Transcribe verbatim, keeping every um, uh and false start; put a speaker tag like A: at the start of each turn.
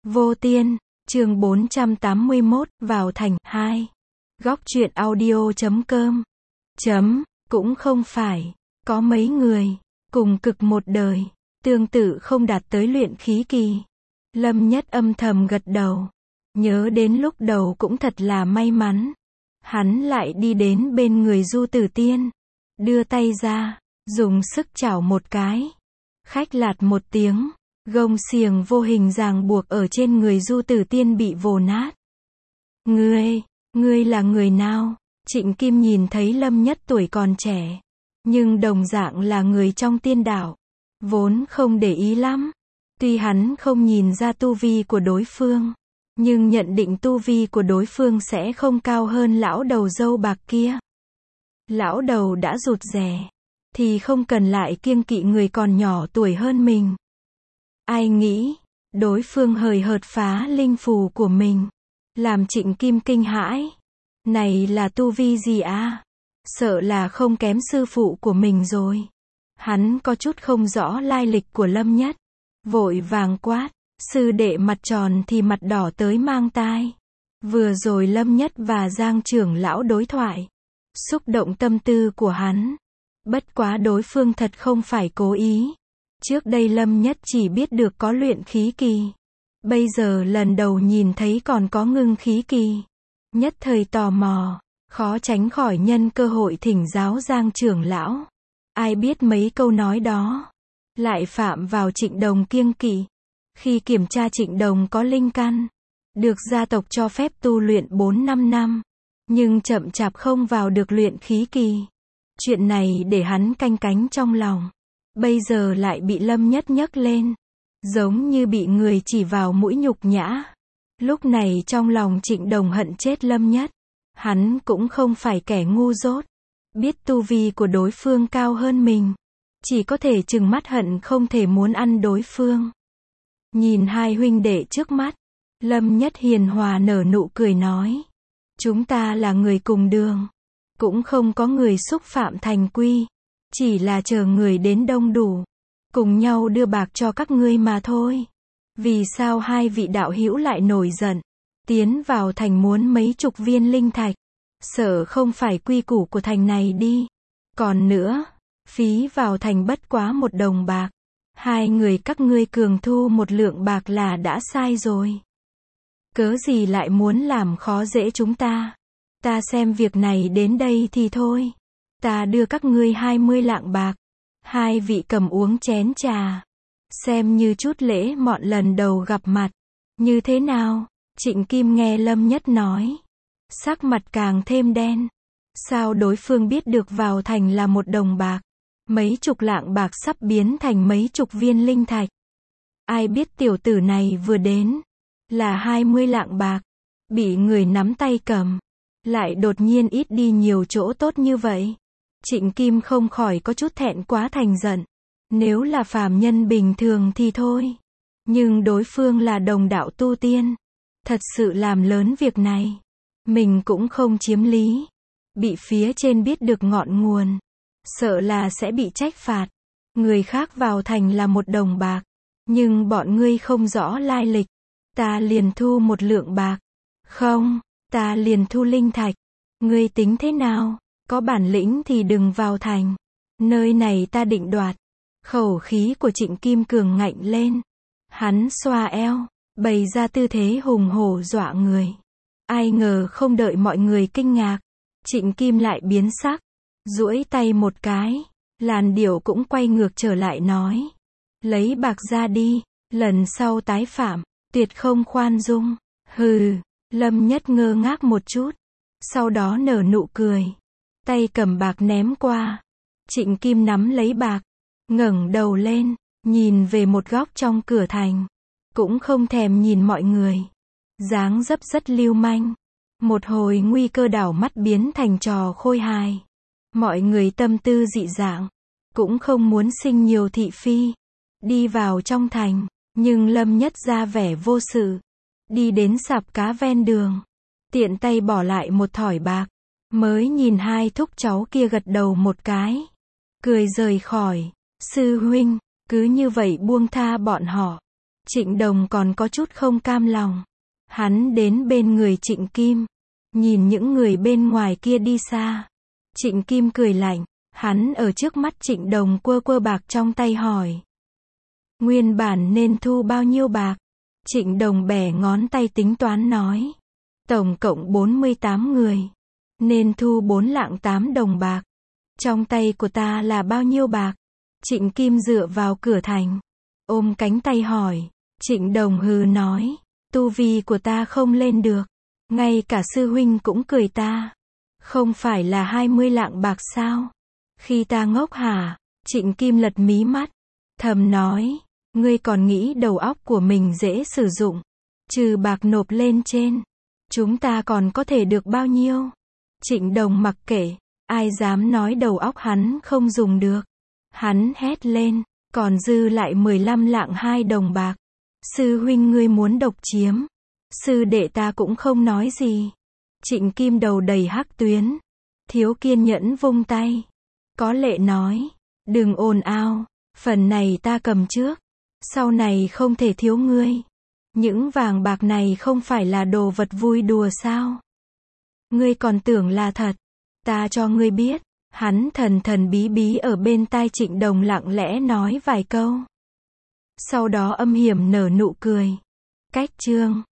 A: Vô Tiên, chương bốn trăm tám mươi mốt, vào thành, hai. Góc truyện audio chấm com. Chấm, cũng không phải, có mấy người, cùng cực một đời, tương tự không đạt tới luyện khí kỳ. Lâm Nhất âm thầm gật đầu, nhớ đến lúc đầu cũng thật là may mắn. Hắn lại đi đến bên người Du Tử Tiên, đưa tay ra, dùng sức chảo một cái. Khách lạt một tiếng, gông xiềng vô hình ràng buộc ở trên người Du Tử Tiên bị vồ nát. Ngươi, ngươi là người nào? Trịnh Kim nhìn thấy Lâm Nhất tuổi còn trẻ, nhưng đồng dạng là người trong tiên đạo, vốn không để ý lắm. Tuy hắn không nhìn ra tu vi của đối phương, nhưng nhận định tu vi của đối phương sẽ không cao hơn lão đầu râu bạc kia. Lão đầu đã rụt rè, thì không cần lại kiêng kỵ người còn nhỏ tuổi hơn mình. Ai nghĩ, đối phương hời hợt phá linh phù của mình, làm Trịnh Kim kinh hãi. Này là tu vi gì à? Sợ là không kém sư phụ của mình rồi. Hắn có chút không rõ lai lịch của Lâm Nhất, vội vàng quát, sư đệ mặt tròn thì mặt đỏ tới mang tai. Vừa rồi Lâm Nhất và Giang trưởng lão đối thoại, xúc động tâm tư của hắn. Bất quá đối phương thật không phải cố ý. Trước đây Lâm Nhất chỉ biết được có luyện khí kỳ, bây giờ lần đầu nhìn thấy còn có ngưng khí kỳ. Nhất thời tò mò, khó tránh khỏi nhân cơ hội thỉnh giáo Giang trưởng lão. Ai biết mấy câu nói đó lại phạm vào Trịnh Đồng kiêng kỵ. Khi kiểm tra Trịnh Đồng có linh căn, được gia tộc cho phép tu luyện bốn năm năm, nhưng chậm chạp không vào được luyện khí kỳ. Chuyện này để hắn canh cánh trong lòng. Bây giờ lại bị Lâm Nhất nhấc lên, giống như bị người chỉ vào mũi nhục nhã. Lúc này trong lòng Trịnh Đồng hận chết Lâm Nhất. Hắn cũng không phải kẻ ngu dốt, biết tu vi của đối phương cao hơn mình, chỉ có thể trừng mắt hận không thể muốn ăn đối phương. Nhìn hai huynh đệ trước mắt, Lâm Nhất hiền hòa nở nụ cười nói, chúng ta là người cùng đường, cũng không có người xúc phạm thành quy, chỉ là chờ người đến đông đủ, cùng nhau đưa bạc cho các ngươi mà thôi. Vì sao hai vị đạo hữu lại nổi giận, tiến vào thành muốn mấy chục viên linh thạch? Sợ không phải quy củ của thành này đi. Còn nữa, phí vào thành bất quá một đồng bạc. Hai người các ngươi cường thu một lượng bạc là đã sai rồi. Cớ gì lại muốn làm khó dễ chúng ta? Ta xem việc này đến đây thì thôi. Ta đưa các ngươi hai mươi lạng bạc. Hai vị cầm uống chén trà, xem như chút lễ mọn lần đầu gặp mặt. Như thế nào? Trịnh Kim nghe Lâm Nhất nói, sắc mặt càng thêm đen. Sao đối phương biết được vào thành là một đồng bạc? Mấy chục lạng bạc sắp biến thành mấy chục viên linh thạch. Ai biết tiểu tử này vừa đến là hai mươi lạng bạc, bị người nắm tay cầm, lại đột nhiên ít đi nhiều chỗ tốt như vậy. Trịnh Kim không khỏi có chút thẹn quá thành giận. Nếu là phàm nhân bình thường thì thôi, nhưng đối phương là đồng đạo tu tiên, thật sự làm lớn việc này, mình cũng không chiếm lý. Bị phía trên biết được ngọn nguồn, sợ là sẽ bị trách phạt. Người khác vào thành là một đồng bạc, nhưng bọn ngươi không rõ lai lịch, ta liền thu một lượng bạc. Không, ta liền thu linh thạch. Ngươi tính thế nào? Có bản lĩnh thì đừng vào thành, nơi này ta định đoạt. Khẩu khí của Trịnh Kim cường ngạnh lên. Hắn xoa eo, bày ra tư thế hùng hổ dọa người. Ai ngờ không đợi mọi người kinh ngạc, Trịnh Kim lại biến sắc, duỗi tay một cái, làn điệu cũng quay ngược trở lại nói, lấy bạc ra đi, lần sau tái phạm, tuyệt không khoan dung. Hừ. Lâm Nhất ngơ ngác một chút, sau đó nở nụ cười, tay cầm bạc ném qua. Trịnh Kim nắm lấy bạc, ngẩng đầu lên, nhìn về một góc trong cửa thành, cũng không thèm nhìn mọi người, dáng dấp rất lưu manh. Một hồi nguy cơ đảo mắt biến thành trò khôi hài. Mọi người tâm tư dị dạng, cũng không muốn sinh nhiều thị phi, đi vào trong thành. Nhưng Lâm Nhất ra vẻ vô sự, đi đến sạp cá ven đường, tiện tay bỏ lại một thỏi bạc, mới nhìn hai thúc cháu kia gật đầu một cái, cười rời khỏi. Sư huynh, cứ như vậy buông tha bọn họ, Trịnh Đồng còn có chút không cam lòng. Hắn đến bên người Trịnh Kim, nhìn những người bên ngoài kia đi xa. Trịnh Kim cười lạnh, hắn ở trước mắt Trịnh Đồng quơ quơ bạc trong tay hỏi. Nguyên bản nên thu bao nhiêu bạc? Trịnh Đồng bẻ ngón tay tính toán nói. Tổng cộng bốn mươi tám người. Nên thu bốn lạng tám đồng bạc. Trong tay của ta là bao nhiêu bạc? Trịnh Kim dựa vào cửa thành, ôm cánh tay hỏi. Trịnh Đồng hừ nói. Tu vi của ta không lên được. Ngay cả sư huynh cũng cười ta. Không phải là hai mươi lạng bạc sao? Khi ta ngốc hả? Trịnh Kim lật mí mắt, thầm nói. Ngươi còn nghĩ đầu óc của mình dễ sử dụng. Trừ bạc nộp lên trên, chúng ta còn có thể được bao nhiêu? Trịnh Đồng mặc kệ, ai dám nói đầu óc hắn không dùng được. Hắn hét lên, còn dư lại mười lăm lạng hai đồng bạc. Sư huynh ngươi muốn độc chiếm. Sư đệ ta cũng không nói gì. Trịnh Kim đầu đầy hắc tuyến, thiếu kiên nhẫn vung tay. Có lệ nói, đừng ồn ào, phần này ta cầm trước. Sau này không thể thiếu ngươi. Những vàng bạc này không phải là đồ vật vui đùa sao? Ngươi còn tưởng là thật. Ta cho ngươi biết. Hắn thần thần bí bí ở bên tai Trịnh Đồng lặng lẽ nói vài câu. Sau đó âm hiểm nở nụ cười. Cách chương